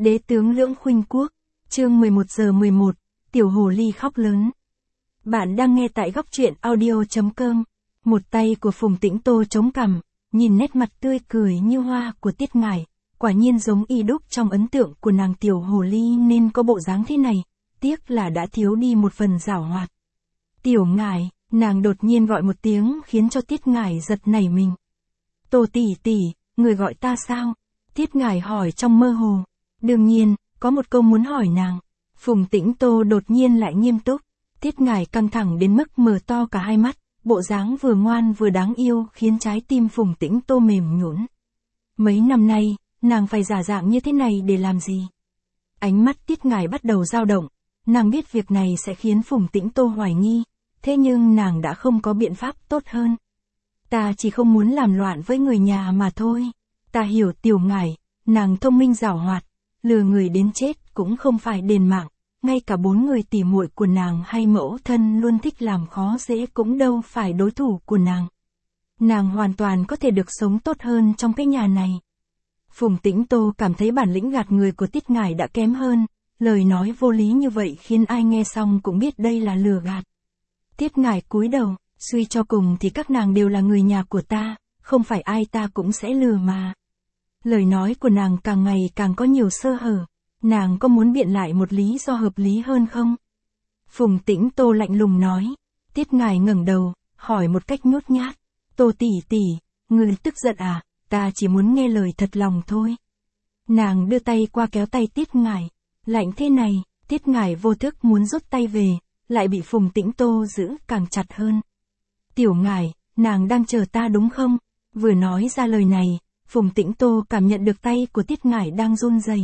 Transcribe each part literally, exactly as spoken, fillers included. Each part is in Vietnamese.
Đế tướng Lưỡng Khuynh Quốc, chương mười một giờ mười một, tiểu hồ ly khóc lớn. Bạn đang nghe tại góc truyện audio chấm com. Một tay của Phùng Tĩnh Tô chống cằm, nhìn nét mặt tươi cười như hoa của Tiết Ngải, quả nhiên giống y đúc trong ấn tượng của nàng tiểu hồ ly nên có bộ dáng thế này, tiếc là đã thiếu đi một phần giảo hoạt. Tiểu Ngải, nàng đột nhiên gọi một tiếng khiến cho Tiết Ngải giật nảy mình. Tô tỷ tỷ, người gọi ta sao? Tiết Ngải hỏi trong mơ hồ. Đương nhiên, có một câu muốn hỏi nàng. Phùng Tĩnh Tô đột nhiên lại nghiêm túc. Tiết Ngải căng thẳng đến mức mở to cả hai mắt, bộ dáng vừa ngoan vừa đáng yêu khiến trái tim Phùng Tĩnh Tô mềm nhũn. Mấy năm nay, nàng phải giả dạng như thế này để làm gì? Ánh mắt Tiết Ngải bắt đầu dao động, nàng biết việc này sẽ khiến Phùng Tĩnh Tô hoài nghi, thế nhưng nàng đã không có biện pháp tốt hơn. Ta chỉ không muốn làm loạn với người nhà mà thôi. Ta hiểu Tiểu Ngải, nàng thông minh giảo hoạt, lừa người đến chết cũng không phải đền mạng, ngay cả bốn người tỉ muội của nàng hay mẫu thân luôn thích làm khó dễ cũng đâu phải đối thủ của nàng. Nàng hoàn toàn có thể được sống tốt hơn trong cái nhà này. Phùng Tĩnh Tô cảm thấy bản lĩnh gạt người của Tiết Ngải đã kém hơn, lời nói vô lý như vậy khiến ai nghe xong cũng biết đây là lừa gạt. Tiết Ngải cúi đầu, suy cho cùng thì các nàng đều là người nhà của ta, không phải ai ta cũng sẽ lừa mà. Lời nói của nàng càng ngày càng có nhiều sơ hở, nàng có muốn biện lại một lý do hợp lý hơn không? Phùng Tĩnh Tô lạnh lùng nói. Tiết Ngải ngẩng đầu, hỏi một cách nhút nhát. Tô tỷ tỷ, người tức giận à? Ta chỉ muốn nghe lời thật lòng thôi. Nàng đưa tay qua kéo tay Tiết Ngải. Lạnh thế này, Tiết Ngải vô thức muốn rút tay về, lại bị Phùng Tĩnh Tô giữ càng chặt hơn. Tiểu Ngải, nàng đang chờ ta đúng không? Vừa nói ra lời này, Phùng Tĩnh Tô cảm nhận được tay của Tiết Ngải đang run rẩy.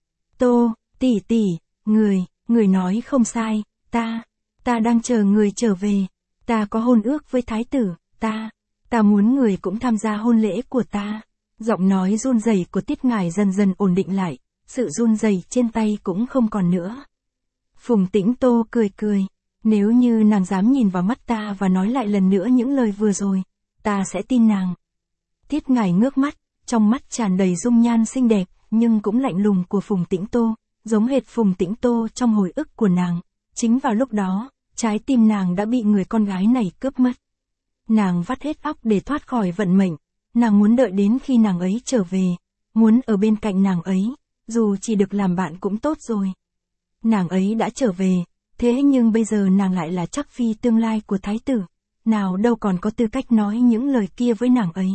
Tô, tỷ tỷ, người, người nói không sai, ta, ta đang chờ người trở về. Ta có hôn ước với thái tử, ta, ta muốn người cũng tham gia hôn lễ của ta. Giọng nói run rẩy của Tiết Ngải dần dần ổn định lại, sự run rẩy trên tay cũng không còn nữa. Phùng Tĩnh Tô cười cười, nếu như nàng dám nhìn vào mắt ta và nói lại lần nữa những lời vừa rồi, ta sẽ tin nàng. Tiết Ngải ngước mắt, trong mắt tràn đầy dung nhan xinh đẹp, nhưng cũng lạnh lùng của Phùng Tĩnh Tô, giống hệt Phùng Tĩnh Tô trong hồi ức của nàng. Chính vào lúc đó, trái tim nàng đã bị người con gái này cướp mất. Nàng vắt hết óc để thoát khỏi vận mệnh, nàng muốn đợi đến khi nàng ấy trở về, muốn ở bên cạnh nàng ấy, dù chỉ được làm bạn cũng tốt rồi. Nàng ấy đã trở về, thế nhưng bây giờ nàng lại là chắc phi tương lai của thái tử, nào đâu còn có tư cách nói những lời kia với nàng ấy.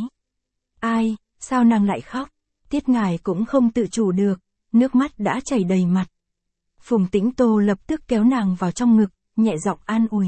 Ai, sao nàng lại khóc? Tiết Ngải cũng không tự chủ được, nước mắt đã chảy đầy mặt. Phùng Tĩnh Tô lập tức kéo nàng vào trong ngực, nhẹ giọng an ủi.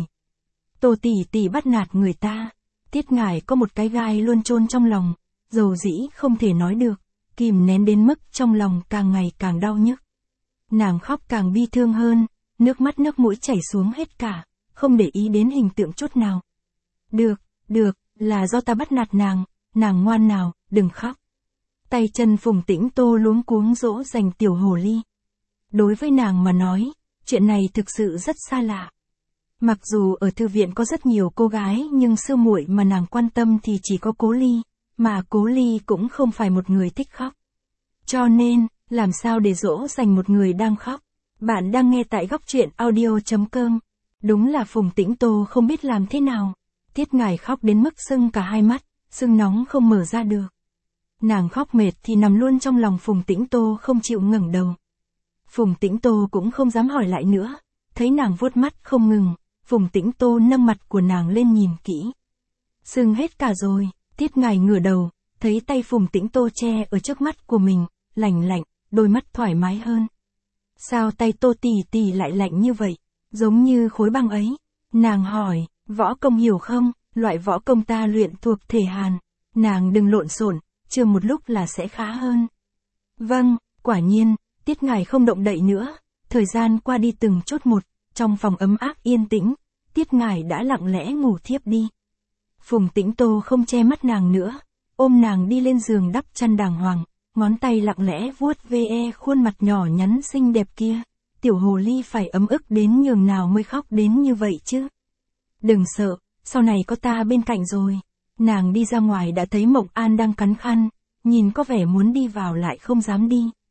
Tô tỷ tỷ bắt nạt người ta. Tiết Ngải có một cái gai luôn chôn trong lòng, dầu dĩ không thể nói được, kìm nén đến mức trong lòng càng ngày càng đau nhức. Nàng khóc càng bi thương hơn, nước mắt nước mũi chảy xuống hết cả, không để ý đến hình tượng chút nào. Được, được, là do ta bắt nạt nàng, nàng ngoan nào, đừng khóc. Tay chân Phùng Tĩnh Tô luống cuống dỗ dành tiểu hồ ly. Đối với nàng mà nói, chuyện này thực sự rất xa lạ. Mặc dù ở thư viện có rất nhiều cô gái nhưng sư muội mà nàng quan tâm thì chỉ có Cố Ly, mà Cố Ly cũng không phải một người thích khóc. Cho nên, làm sao để dỗ dành một người đang khóc? Bạn đang nghe tại góc truyện audio chấm com. Đúng là Phùng Tĩnh Tô không biết làm thế nào. Tiết Ngải khóc đến mức sưng cả hai mắt, sưng nóng không mở ra được. Nàng khóc mệt thì nằm luôn trong lòng Phùng Tĩnh Tô không chịu ngẩng đầu. Phùng Tĩnh Tô cũng không dám hỏi lại nữa, thấy nàng vuốt mắt không ngừng, Phùng Tĩnh Tô nâng mặt của nàng lên nhìn kỹ. Sưng hết cả rồi, Tiết Ngải ngửa đầu, thấy tay Phùng Tĩnh Tô che ở trước mắt của mình, lạnh lạnh, đôi mắt thoải mái hơn. Sao tay Tô tỷ tỷ lại lạnh như vậy, giống như khối băng ấy? Nàng hỏi, võ công hiểu không? Loại võ công ta luyện thuộc thể Hàn. Nàng đừng lộn xộn, chưa một lúc là sẽ khá hơn. Vâng, quả nhiên, Tiết Ngải không động đậy nữa. Thời gian qua đi từng chút một, trong phòng ấm áp yên tĩnh, Tiết Ngải đã lặng lẽ ngủ thiếp đi. Phùng Tĩnh Tô không che mắt nàng nữa, ôm nàng đi lên giường đắp chăn đàng hoàng, ngón tay lặng lẽ vuốt ve khuôn mặt nhỏ nhắn xinh đẹp kia. Tiểu hồ ly phải ấm ức đến nhường nào mới khóc đến như vậy chứ? Đừng sợ, sau này có ta bên cạnh rồi. Nàng đi ra ngoài đã thấy Mộng An đang cắn khăn, nhìn có vẻ muốn đi vào lại không dám đi.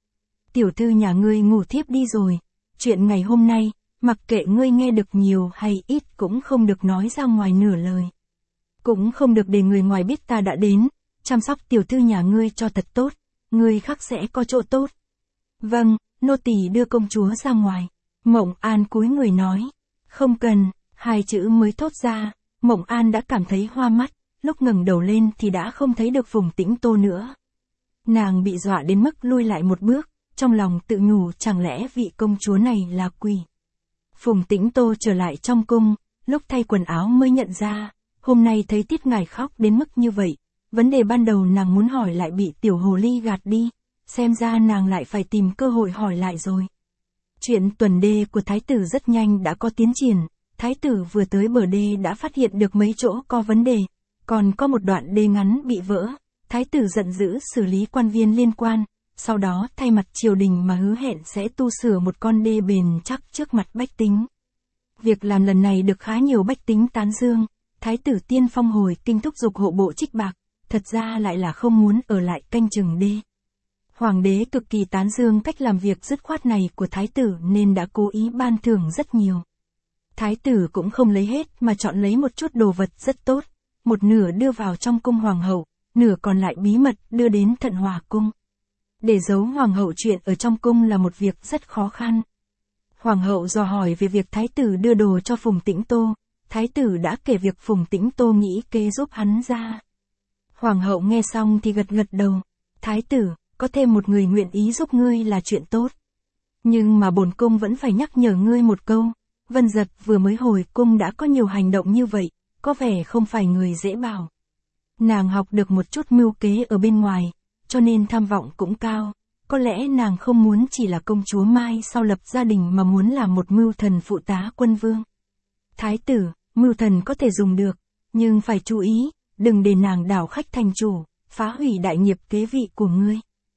tiểu thư nhà ngươi ngủ thiếp đi rồi, chuyện ngày hôm nay, mặc kệ ngươi nghe được nhiều hay ít cũng không được nói ra ngoài nửa lời. Cũng không được để người ngoài biết ta đã đến, chăm sóc tiểu thư nhà ngươi cho thật tốt, ngươi khắc sẽ có chỗ tốt. Vâng, nô tỳ đưa công chúa ra ngoài. Mộng An cúi người nói, không cần, hai chữ mới thốt ra, Mộng An đã cảm thấy hoa mắt, lúc ngẩng đầu lên thì đã không thấy được Phùng Tĩnh Tô nữa. Nàng bị dọa đến mức lui lại một bước, trong lòng tự nhủ chẳng lẽ vị công chúa này là quỷ. Phùng Tĩnh Tô trở lại trong cung, lúc thay quần áo mới nhận ra, hôm nay thấy Tiết Ngải khóc đến mức như vậy, vấn đề ban đầu nàng muốn hỏi lại bị tiểu hồ ly gạt đi, xem ra nàng lại phải tìm cơ hội hỏi lại rồi. Chuyện tuần đê của thái tử rất nhanh đã có tiến triển, thái tử vừa tới bờ đê đã phát hiện được mấy chỗ có vấn đề, còn có một đoạn đê ngắn bị vỡ, thái tử giận dữ xử lý quan viên liên quan, sau đó thay mặt triều đình mà hứa hẹn sẽ tu sửa một con đê bền chắc trước mặt bách tính. Việc làm lần này được khá nhiều bách tính tán dương, thái tử tiên phong hồi kinh thúc giục hộ bộ trích bạc, thật ra lại là không muốn ở lại canh chừng đê. Hoàng đế cực kỳ tán dương cách làm việc dứt khoát này của thái tử nên đã cố ý ban thưởng rất nhiều. Thái tử cũng không lấy hết mà chọn lấy một chút đồ vật rất tốt, một nửa đưa vào trong cung hoàng hậu, nửa còn lại bí mật đưa đến Thận Hòa cung. Để giấu hoàng hậu chuyện ở trong cung là một việc rất khó khăn. Hoàng hậu dò hỏi về việc thái tử đưa đồ cho Phùng Tĩnh Tô, thái tử đã kể việc Phùng Tĩnh Tô nghĩ kế giúp hắn ra. Hoàng hậu nghe xong thì gật gật đầu, thái tử, có thêm một người nguyện ý giúp ngươi là chuyện tốt. Nhưng mà bổn cung vẫn phải nhắc nhở ngươi một câu, Vân Giật vừa mới hồi cung đã có nhiều hành động như vậy, có vẻ không phải người dễ bảo. Nàng học được một chút mưu kế ở bên ngoài, cho nên tham vọng cũng cao, có lẽ nàng không muốn chỉ là công chúa Mai sau lập gia đình mà muốn là một mưu thần phụ tá quân vương. Thái tử, mưu thần có thể dùng được, nhưng phải chú ý, đừng để nàng đảo khách thành chủ, phá hủy đại nghiệp kế vị của ngươi.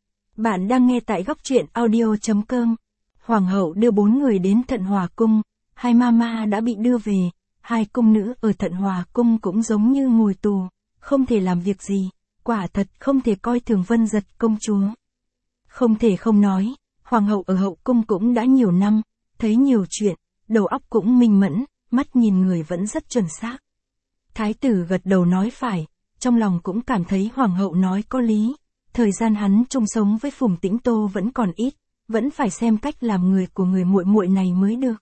Bạn đang nghe tại góc truyện audio chấm com. Hoàng hậu đưa bốn người đến Thận Hòa cung, hai mama đã bị đưa về, hai cung nữ ở Thận Hòa cung cũng giống như ngồi tù, không thể làm việc gì, quả thật không thể coi thường Vân Giật công chúa. Không thể không nói, hoàng hậu ở hậu cung cũng đã nhiều năm, thấy nhiều chuyện, đầu óc cũng minh mẫn, mắt nhìn người vẫn rất chuẩn xác. Thái tử gật đầu nói phải, trong lòng cũng cảm thấy hoàng hậu nói có lý. Thời gian hắn chung sống với Phùng Tĩnh Tô vẫn còn ít, vẫn phải xem cách làm người của người muội muội này mới được.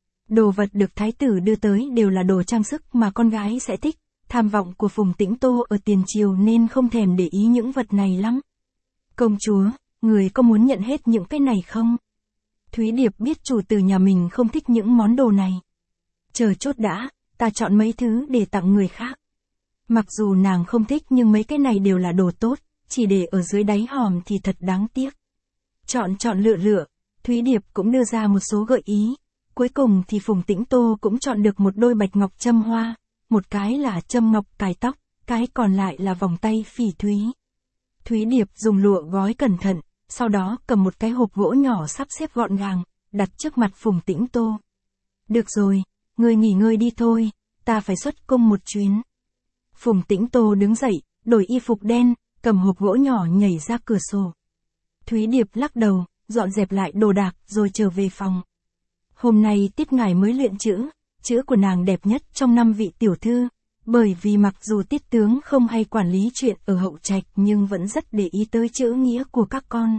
Đồ vật được thái tử đưa tới đều là đồ trang sức mà con gái sẽ thích, tham vọng của Phùng Tĩnh Tô ở tiền triều nên không thèm để ý những vật này lắm. Công chúa, người có muốn nhận hết những cái này không? Thúy Điệp biết chủ tử nhà mình không thích những món đồ này. Chờ chốt đã, ta chọn mấy thứ để tặng người khác. Mặc dù nàng không thích nhưng mấy cái này đều là đồ tốt. Chỉ để ở dưới đáy hòm thì thật đáng tiếc. Chọn chọn lựa lựa, Thúy Điệp cũng đưa ra một số gợi ý. Cuối cùng thì Phùng Tĩnh Tô cũng chọn được một đôi bạch ngọc châm hoa, một cái là châm ngọc cài tóc, cái còn lại là vòng tay phỉ thúy. Thúy Điệp dùng lụa gói cẩn thận, sau đó cầm một cái hộp gỗ nhỏ sắp xếp gọn gàng, đặt trước mặt Phùng Tĩnh Tô. Được rồi, ngươi nghỉ ngơi đi thôi, ta phải xuất cung một chuyến. Phùng Tĩnh Tô đứng dậy, đổi y phục đen, cầm hộp gỗ nhỏ nhảy ra cửa sổ. Thúy Điệp lắc đầu, dọn dẹp lại đồ đạc rồi trở về phòng. Hôm nay Tiết Ngải mới luyện chữ, chữ của nàng đẹp nhất trong năm vị tiểu thư, bởi vì mặc dù Tiết tướng không hay quản lý chuyện ở hậu trạch nhưng vẫn rất để ý tới chữ nghĩa của các con.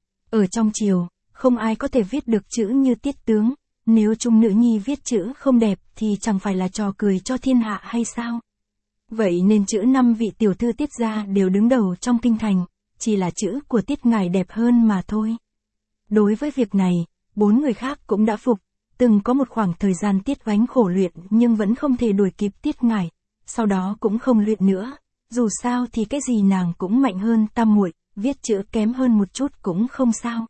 Ở trong triều, không ai có thể viết được chữ như Tiết tướng, nếu trung nữ nhi viết chữ không đẹp thì chẳng phải là trò cười cho thiên hạ hay sao? Vậy nên chữ năm vị tiểu thư Tiết gia đều đứng đầu trong kinh thành, chỉ là chữ của Tiết Ngải đẹp hơn mà thôi. Đối với việc này, bốn người khác cũng đã phục, từng có một khoảng thời gian Tiết gánh khổ luyện nhưng vẫn không thể đuổi kịp Tiết Ngải, sau đó cũng không luyện nữa, dù sao thì cái gì nàng cũng mạnh hơn tam muội, viết chữ kém hơn một chút cũng không sao.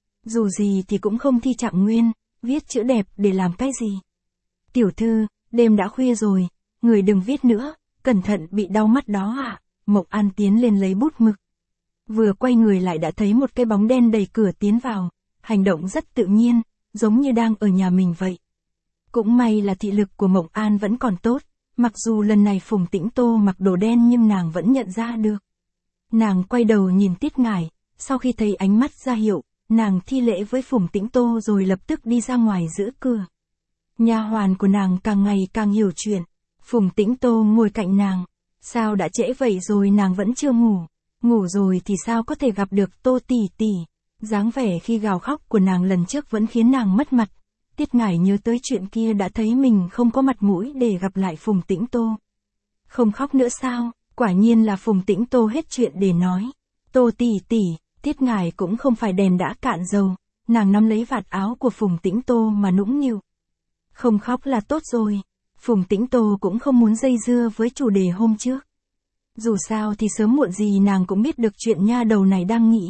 Dù gì thì cũng không thi trạng nguyên, viết chữ đẹp để làm cái gì. Tiểu thư, đêm đã khuya rồi, người đừng viết nữa. Cẩn thận bị đau mắt đó ạ. À? Mộc An tiến lên lấy bút mực. Vừa quay người lại đã thấy một cái bóng đen đẩy cửa tiến vào, hành động rất tự nhiên, giống như đang ở nhà mình vậy. Cũng may là thị lực của Mộc An vẫn còn tốt, mặc dù lần này Phùng Tĩnh Tô mặc đồ đen nhưng nàng vẫn nhận ra được. Nàng quay đầu nhìn Tiết Ngải, sau khi thấy ánh mắt ra hiệu, nàng thi lễ với Phùng Tĩnh Tô rồi lập tức đi ra ngoài giữ cửa. Nha hoàn của nàng càng ngày càng hiểu chuyện. Phùng Tĩnh Tô ngồi cạnh nàng. Sao đã trễ vậy rồi nàng vẫn chưa ngủ? Ngủ rồi thì sao có thể gặp được Tô tỷ tỷ? Dáng vẻ khi gào khóc của nàng lần trước vẫn khiến nàng mất mặt. Tiết Ngải nhớ tới chuyện kia đã thấy mình không có mặt mũi để gặp lại Phùng Tĩnh Tô. Không khóc nữa sao? Quả nhiên là Phùng Tĩnh Tô hết chuyện để nói. Tô tỷ tỷ, Tiết Ngải cũng không phải đèn đã cạn dầu. Nàng nắm lấy vạt áo của Phùng Tĩnh Tô mà nũng nịu. Không khóc là tốt rồi. Phùng Tĩnh Tô cũng không muốn dây dưa với chủ đề hôm trước. Dù sao thì sớm muộn gì nàng cũng biết được chuyện nha đầu này đang nghĩ.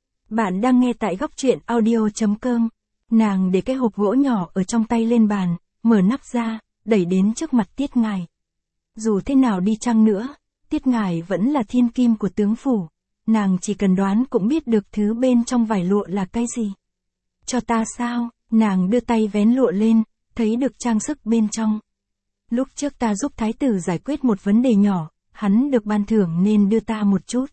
Bạn đang nghe tại góc truyện audio chấm com. Nàng để cái hộp gỗ nhỏ ở trong tay lên bàn, mở nắp ra, đẩy đến trước mặt Tiết Ngải. Dù thế nào đi chăng nữa, Tiết Ngải vẫn là thiên kim của tướng phủ. Nàng chỉ cần đoán cũng biết được thứ bên trong vải lụa là cái gì. Cho ta sao? Nàng đưa tay vén lụa lên, thấy được trang sức bên trong. Lúc trước ta giúp thái tử giải quyết một vấn đề nhỏ, hắn được ban thưởng nên đưa ta một chút.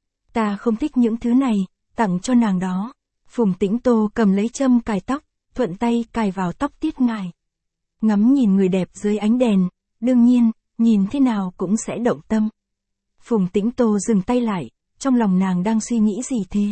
Ta không thích những thứ này, tặng cho nàng đó. Phùng Tĩnh Tô cầm lấy châm cài tóc, thuận tay cài vào tóc Tiết Ngải. Ngắm nhìn người đẹp dưới ánh đèn, đương nhiên, nhìn thế nào cũng sẽ động tâm. Phùng Tĩnh Tô dừng tay lại, trong lòng nàng đang suy nghĩ gì thế?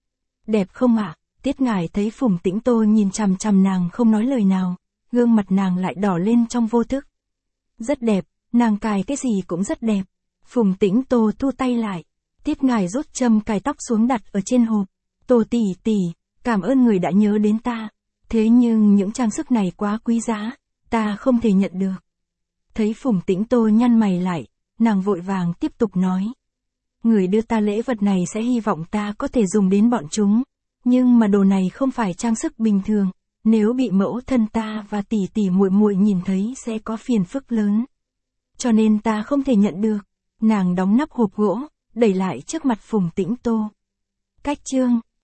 Đẹp không ạ? À? Tiết Ngải thấy Phùng Tĩnh Tô nhìn chằm chằm nàng không nói lời nào, gương mặt nàng lại đỏ lên trong vô thức. Rất đẹp, nàng cài cái gì cũng rất đẹp. Phùng Tĩnh Tô thu tay lại. Tiết Ngải rút châm cài tóc xuống đặt ở trên hộp. Tô tỷ tỷ, cảm ơn người đã nhớ đến ta. Thế nhưng những trang sức này quá quý giá, ta không thể nhận được. Thấy Phùng Tĩnh Tô nhăn mày lại, nàng vội vàng tiếp tục nói. Người đưa ta lễ vật này sẽ hy vọng ta có thể dùng đến bọn chúng. Nhưng mà đồ này không phải trang sức bình thường. Nếu bị mẫu thân ta và tỷ tỷ muội muội nhìn thấy sẽ có phiền phức lớn. Cho nên ta không thể nhận được. Nàng đóng nắp hộp gỗ, đẩy lại trước mặt Phùng Tĩnh Tô. Cách chương